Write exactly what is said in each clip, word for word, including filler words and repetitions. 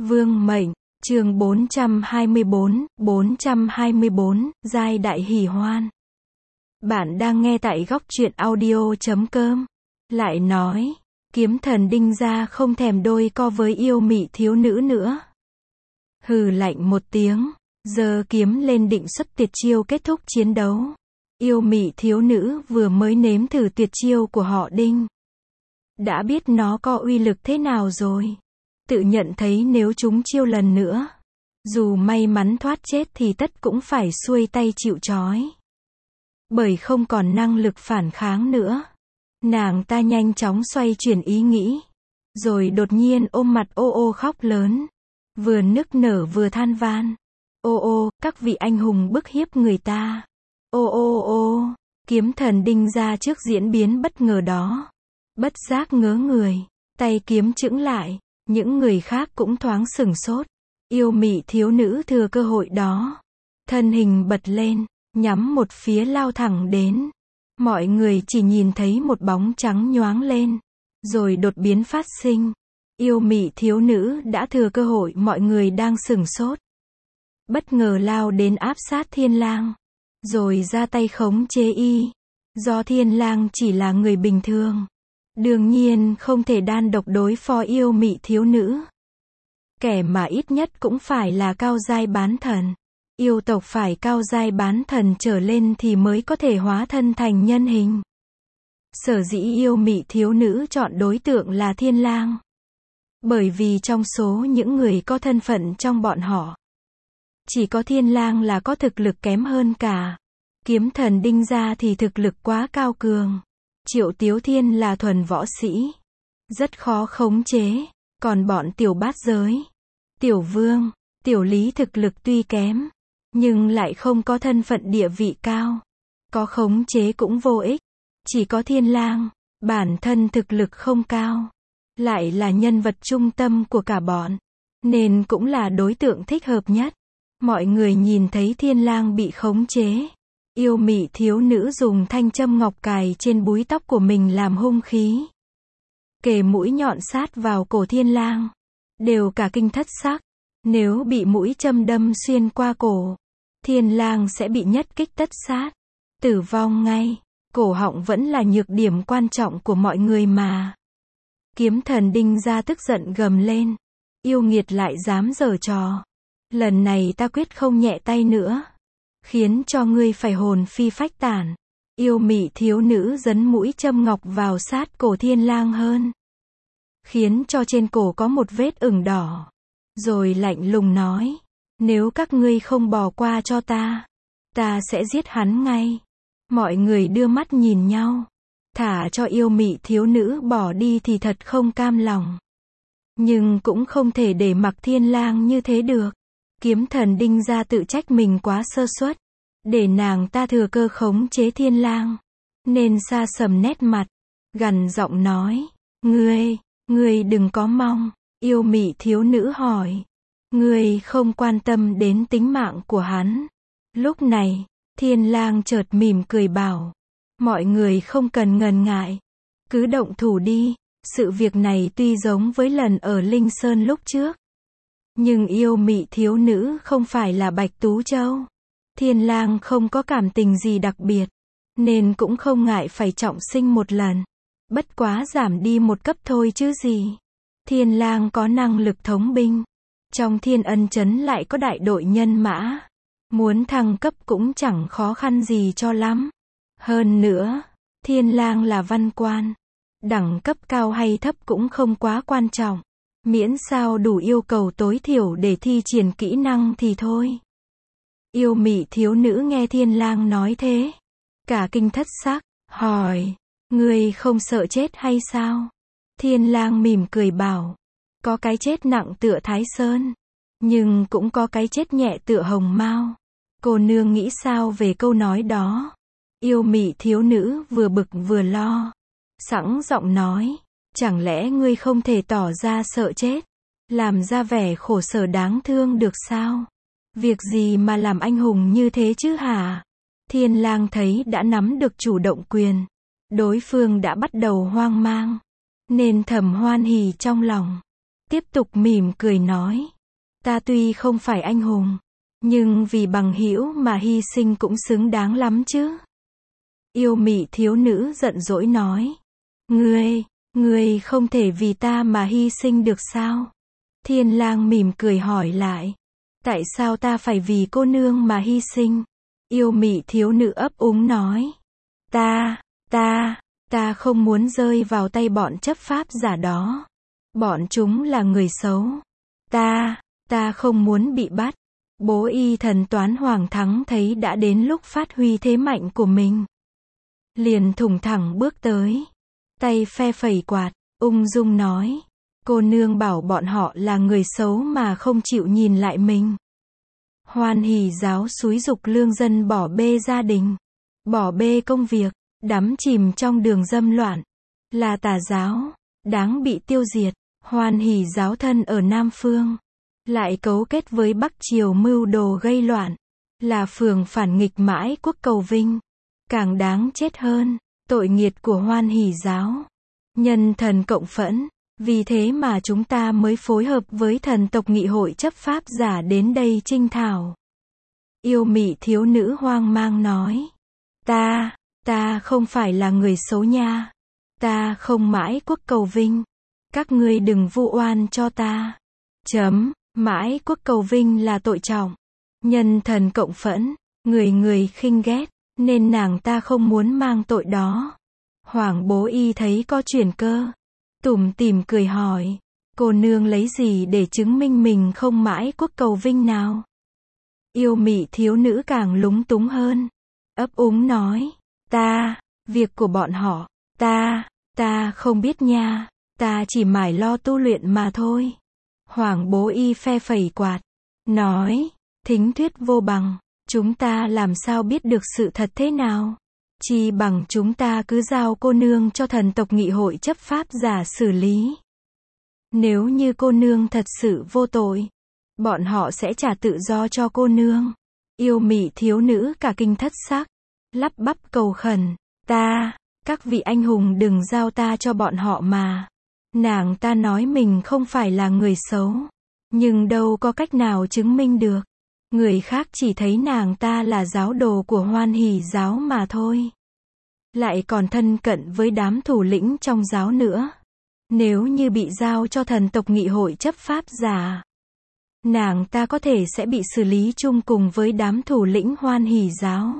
Vương mệnh, chương bốn trăm hai mươi bốn, bốn trăm hai mươi bốn, giai đại hỉ hoan. Bạn đang nghe tại góc truyện audio chấm com. Lại nói, kiếm thần Đinh gia không thèm đôi co với yêu mị thiếu nữ nữa. Hừ lạnh một tiếng, giơ kiếm lên định xuất tuyệt chiêu kết thúc chiến đấu. Yêu mị thiếu nữ vừa mới nếm thử tuyệt chiêu của họ Đinh. Đã biết nó có uy lực thế nào rồi. Tự nhận thấy nếu chúng chiêu lần nữa, dù may mắn thoát chết thì tất cũng phải xuôi tay chịu trói. Bởi không còn năng lực phản kháng nữa. Nàng ta nhanh chóng xoay chuyển ý nghĩ. Rồi đột nhiên ôm mặt ô ô khóc lớn. Vừa nức nở vừa than van. Ô ô, các vị anh hùng bức hiếp người ta. Ô ô ô, kiếm thần Đinh gia trước diễn biến bất ngờ đó. Bất giác ngớ người, tay kiếm chững lại. Những người khác cũng thoáng sửng sốt. Yêu mị thiếu nữ thừa cơ hội đó. Thân hình bật lên, nhắm một phía lao thẳng đến. Mọi người chỉ nhìn thấy một bóng trắng nhoáng lên. Rồi đột biến phát sinh. Yêu mị thiếu nữ đã thừa cơ hội mọi người đang sửng sốt. Bất ngờ lao đến áp sát Thiên Lang. Rồi ra tay khống chế y. Do Thiên Lang chỉ là người bình thường. Đương nhiên không thể đơn độc đối phó yêu mị thiếu nữ. Kẻ mà ít nhất cũng phải là cao giai bán thần. Yêu tộc phải cao giai bán thần trở lên thì mới có thể hóa thân thành nhân hình. Sở dĩ yêu mị thiếu nữ chọn đối tượng là Thiên Lang. Bởi vì trong số những người có thân phận trong bọn họ, chỉ có Thiên Lang là có thực lực kém hơn cả. Kiếm thần Đinh gia thì thực lực quá cao cường. Triệu Tiếu Thiên là thuần võ sĩ, rất khó khống chế. Còn bọn tiểu bát giới, tiểu vương, tiểu lý thực lực tuy kém, nhưng lại không có thân phận địa vị cao. Có khống chế cũng vô ích. Chỉ có Thiên Lang, bản thân thực lực không cao, lại là nhân vật trung tâm của cả bọn, nên cũng là đối tượng thích hợp nhất. Mọi người nhìn thấy Thiên Lang bị khống chế. Yêu mị thiếu nữ dùng thanh châm ngọc cài trên búi tóc của mình làm hung khí. Kề mũi nhọn sát vào cổ Thiên Lang. Đều cả kinh thất sắc. Nếu bị mũi châm đâm xuyên qua cổ, Thiên Lang sẽ bị nhất kích tất sát. Tử vong ngay. Cổ họng vẫn là nhược điểm quan trọng của mọi người mà. Kiếm thần Đinh gia tức giận gầm lên. Yêu nghiệt lại dám giở trò. Lần này ta quyết không nhẹ tay nữa. Khiến cho ngươi phải hồn phi phách tản. Yêu mị thiếu nữ dấn mũi châm ngọc vào sát cổ Thiên Lang hơn. Khiến cho trên cổ có một vết ửng đỏ. Rồi lạnh lùng nói. Nếu các ngươi không bỏ qua cho ta, ta sẽ giết hắn ngay. Mọi người đưa mắt nhìn nhau. Thả cho yêu mị thiếu nữ bỏ đi thì thật không cam lòng. Nhưng cũng không thể để mặc Thiên Lang như thế được. Kiếm thần Đinh gia tự trách mình quá sơ suất. Để nàng ta thừa cơ khống chế Thiên Lang. Nên xa sầm nét mặt. Gằn giọng nói. Ngươi, ngươi đừng có mong. Yêu mị thiếu nữ hỏi. Ngươi không quan tâm đến tính mạng của hắn. Lúc này, Thiên Lang chợt mỉm cười bảo. Mọi người không cần ngần ngại. Cứ động thủ đi. Sự việc này tuy giống với lần ở Linh Sơn lúc trước. Nhưng yêu mị thiếu nữ không phải là Bạch Tú Châu. Thiên Lang không có cảm tình gì đặc biệt, nên cũng không ngại phải trọng sinh một lần. Bất quá giảm đi một cấp thôi chứ gì. Thiên Lang có năng lực thống binh. Trong Thiên Ân Trấn lại có đại đội nhân mã. Muốn thăng cấp cũng chẳng khó khăn gì cho lắm. Hơn nữa, Thiên Lang là văn quan. Đẳng cấp cao hay thấp cũng không quá quan trọng. Miễn sao đủ yêu cầu tối thiểu để thi triển kỹ năng thì thôi. Yêu mị thiếu nữ nghe Thiên Lang nói thế. Cả kinh thất sắc, hỏi. Ngươi không sợ chết hay sao? Thiên Lang mỉm cười bảo. Có cái chết nặng tựa Thái Sơn. Nhưng cũng có cái chết nhẹ tựa Hồng Mao. Cô nương nghĩ sao về câu nói đó? Yêu mị thiếu nữ vừa bực vừa lo. Sẵn giọng nói. Chẳng lẽ ngươi không thể tỏ ra sợ chết, làm ra vẻ khổ sở đáng thương được sao? Việc gì mà làm anh hùng như thế chứ hả? Thiên Lang thấy đã nắm được chủ động quyền. Đối phương đã bắt đầu hoang mang. Nên thầm hoan hỉ trong lòng. tiếp tục mỉm cười nói. Ta tuy không phải anh hùng, nhưng vì bằng hữu mà hy sinh cũng xứng đáng lắm chứ. Yêu mị thiếu nữ giận dỗi nói. Ngươi, ngươi không thể vì ta mà hy sinh được sao? Thiên lang mỉm cười hỏi lại. Tại sao ta phải vì cô nương mà hy sinh? Yêu mị thiếu nữ ấp úng nói. Ta, ta, ta không muốn rơi vào tay bọn chấp pháp giả đó. Bọn chúng là người xấu. Ta, ta không muốn bị bắt. Bố y thần toán Hoàng Thắng thấy đã đến lúc phát huy thế mạnh của mình. Liền thủng thẳng bước tới. Tay phe phẩy quạt, ung dung nói. Cô nương bảo bọn họ là người xấu mà không chịu nhìn lại mình. Hoan hỷ giáo xúi giục lương dân bỏ bê gia đình, bỏ bê công việc, đắm chìm trong đường dâm loạn. Là tà giáo, đáng bị tiêu diệt. Hoan hỷ giáo thân ở Nam Phương, lại cấu kết với Bắc Triều mưu đồ gây loạn. Là phường phản nghịch mãi quốc cầu vinh. Càng đáng chết hơn, tội nghiệt của hoan hỷ giáo. Nhân thần cộng phẫn, vì thế mà chúng ta mới phối hợp với thần tộc nghị hội chấp pháp giả đến đây trinh thảo. Yêu mị thiếu nữ hoang mang nói. Ta, ta không phải là người xấu nha. Ta không mãi quốc cầu vinh. Các ngươi đừng vu oan cho ta. Chấm, mãi quốc cầu vinh là tội trọng. Nhân thần cộng phẫn, người người khinh ghét, nên nàng ta không muốn mang tội đó. Hoàng bố y thấy có chuyển cơ, tủm tỉm cười hỏi. Cô nương lấy gì để chứng minh mình không mãi quốc cầu vinh nào? Yêu mị thiếu nữ càng lúng túng hơn. Ấp úng nói. Ta, việc của bọn họ, ta, ta không biết nha. Ta chỉ mải lo tu luyện mà thôi. Hoàng bố y phe phẩy quạt, nói. Thính thuyết vô bằng, chúng ta làm sao biết được sự thật thế nào? Chi bằng chúng ta cứ giao cô nương cho thần tộc nghị hội chấp pháp giả xử lý. Nếu như cô nương thật sự vô tội, bọn họ sẽ trả tự do cho cô nương. Yêu mị thiếu nữ cả kinh thất sắc, lắp bắp cầu khẩn. Ta, các vị anh hùng đừng giao ta cho bọn họ mà. Nàng ta nói mình không phải là người xấu, nhưng đâu có cách nào chứng minh được. Người khác chỉ thấy nàng ta là giáo đồ của hoan hỷ giáo mà thôi. Lại còn thân cận với đám thủ lĩnh trong giáo nữa. Nếu như bị giao cho thần tộc nghị hội chấp pháp giả, nàng ta có thể sẽ bị xử lý chung cùng với đám thủ lĩnh hoan hỷ giáo.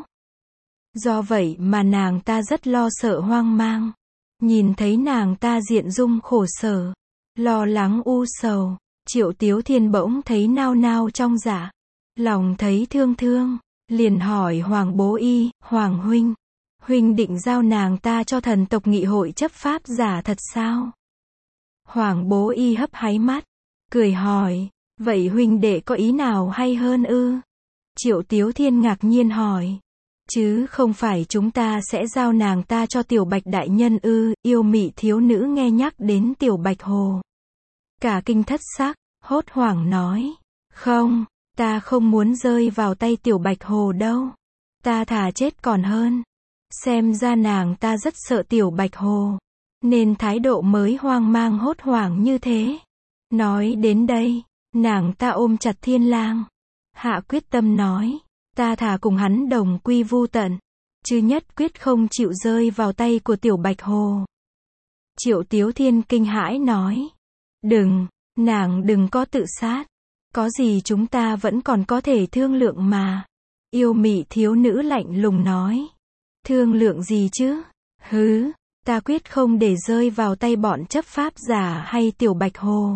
Do vậy mà nàng ta rất lo sợ hoang mang. Nhìn thấy nàng ta diện dung khổ sở, lo lắng u sầu, Triệu Tiếu Thiên bỗng thấy nao nao trong dạ. Lòng thấy thương thương, liền hỏi Hoàng bố y. Hoàng huynh, huynh định giao nàng ta cho thần tộc nghị hội chấp pháp giả thật sao? Hoàng bố y hấp háy mắt, cười hỏi. Vậy huynh đệ có ý nào hay hơn ư? Triệu Tiếu Thiên ngạc nhiên hỏi. Chứ không phải chúng ta sẽ giao nàng ta cho Tiểu Bạch đại nhân ư? Yêu mị thiếu nữ nghe nhắc đến Tiểu Bạch Hồ, cả kinh thất sắc, hốt hoảng nói. Không, ta không muốn rơi vào tay Tiểu Bạch Hồ đâu. Ta thà chết còn hơn. Xem ra nàng ta rất sợ Tiểu Bạch Hồ, nên thái độ mới hoang mang hốt hoảng như thế. Nói đến đây, nàng ta ôm chặt Thiên Lang, hạ quyết tâm nói. Ta thà cùng hắn đồng quy vu tận, chứ nhất quyết không chịu rơi vào tay của Tiểu Bạch Hồ. Triệu Tiếu Thiên kinh hãi nói. Đừng, nàng đừng có tự sát. Có gì chúng ta vẫn còn có thể thương lượng mà. Yêu mị thiếu nữ lạnh lùng nói. Thương lượng gì chứ? Hứ, ta quyết không để rơi vào tay bọn chấp pháp giả hay Tiểu Bạch Hồ.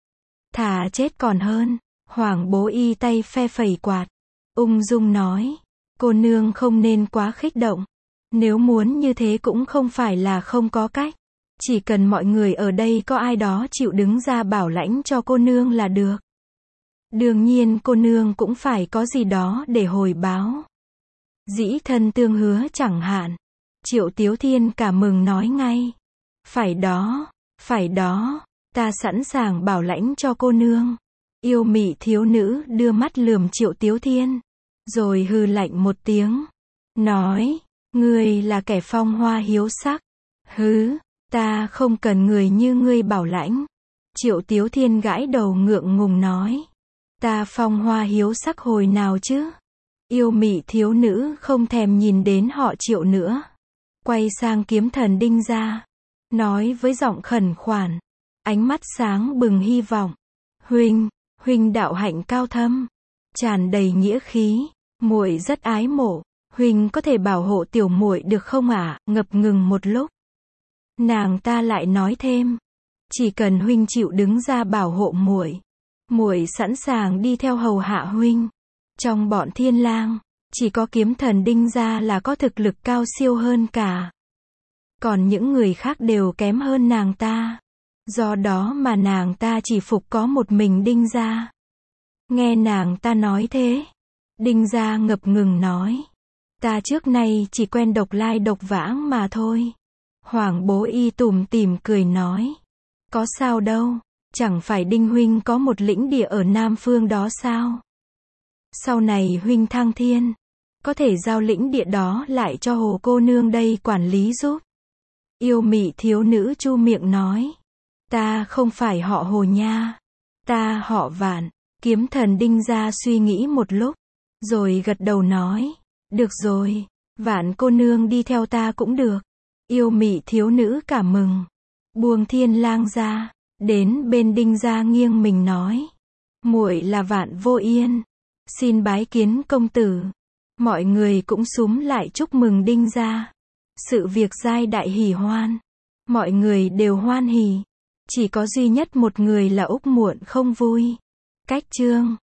Thà chết còn hơn. Hoàng bố y tay phe phẩy quạt, ung dung nói. Cô nương không nên quá khích động. Nếu muốn như thế cũng không phải là không có cách. Chỉ cần mọi người ở đây có ai đó chịu đứng ra bảo lãnh cho cô nương là được. Đương nhiên cô nương cũng phải có gì đó để hồi báo. Dĩ thân tương hứa chẳng hạn. Triệu Tiếu Thiên cả mừng nói ngay. Phải đó, phải đó, ta sẵn sàng bảo lãnh cho cô nương. Yêu mị thiếu nữ đưa mắt lườm Triệu Tiếu Thiên, rồi hừ lạnh một tiếng, nói. Ngươi là kẻ phong hoa hiếu sắc. Hứ, ta không cần người như ngươi bảo lãnh. Triệu Tiếu Thiên gãi đầu ngượng ngùng nói. Ta phong hoa hiếu sắc hồi nào chứ? Yêu mị thiếu nữ không thèm nhìn đến họ Triệu nữa. Quay sang Kiếm Thần Đinh gia. Nói với giọng khẩn khoản. Ánh mắt sáng bừng hy vọng. Huynh, huynh đạo hạnh cao thâm. Tràn đầy nghĩa khí. Muội rất ái mộ. Huynh có thể bảo hộ tiểu muội được không ạ? Ngập ngừng một lúc. Nàng ta lại nói thêm. Chỉ cần huynh chịu đứng ra bảo hộ muội, muội sẵn sàng đi theo hầu hạ huynh. Trong bọn thiên lang, chỉ có Kiếm Thần Đinh gia là có thực lực cao siêu hơn cả. Còn những người khác đều kém hơn nàng ta. Do đó mà nàng ta chỉ phục có một mình Đinh gia. Nghe nàng ta nói thế, Đinh gia ngập ngừng nói. Ta trước nay chỉ quen độc lai độc vãng mà thôi. Hoàng Bố Y tủm tỉm cười nói. Có sao đâu, chẳng phải Đinh huynh có một lĩnh địa ở Nam Phương đó sao? Sau này huynh thăng thiên, có thể giao lĩnh địa đó lại cho Hồ cô nương đây quản lý giúp. Yêu mị thiếu nữ chu miệng nói. Ta không phải họ Hồ nha. Ta họ Vạn. Kiếm Thần Đinh gia suy nghĩ một lúc, rồi gật đầu nói. Được rồi, Vạn cô nương đi theo ta cũng được. Yêu mị thiếu nữ cảm mừng. Buông thiên lang ra, đến bên Đinh gia nghiêng mình nói. Muội là Vạn Vô Yên. Xin bái kiến công tử. Mọi người cũng xúm lại chúc mừng Đinh gia. Sự việc giai đại hỉ hoan. Mọi người đều hoan hỉ. Chỉ có duy nhất một người là Úc Muộn không vui. Cách chương